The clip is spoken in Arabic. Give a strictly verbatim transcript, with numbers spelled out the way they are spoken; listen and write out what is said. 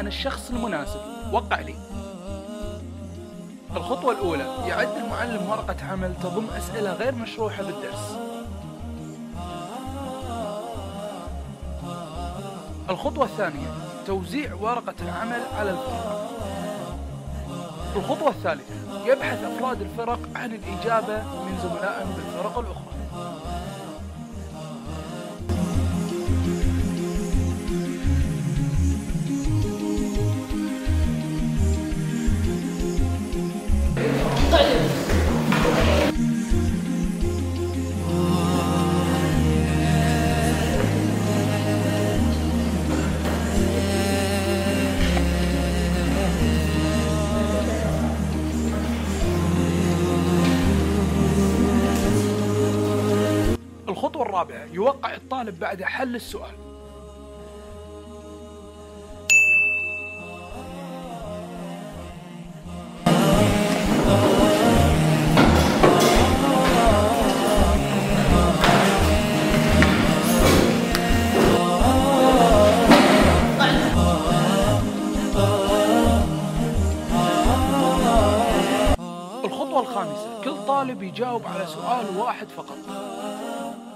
عن الشخص المناسب. وقع لي. الخطوة الأولى: يعد المعلم ورقة عمل تضم أسئلة غير مشروحة بالدرس. الخطوة الثانية: توزيع ورقة العمل على الفرق. الخطوة الثالثة: يبحث أفراد الفرق عن الإجابة من زملائهم بالفرق الأخرى. الخطوة الرابعة: يوقع الطالب بعد حل السؤال. الخطوة الخامسة: كل طالب يجاوب على سؤال واحد فقط.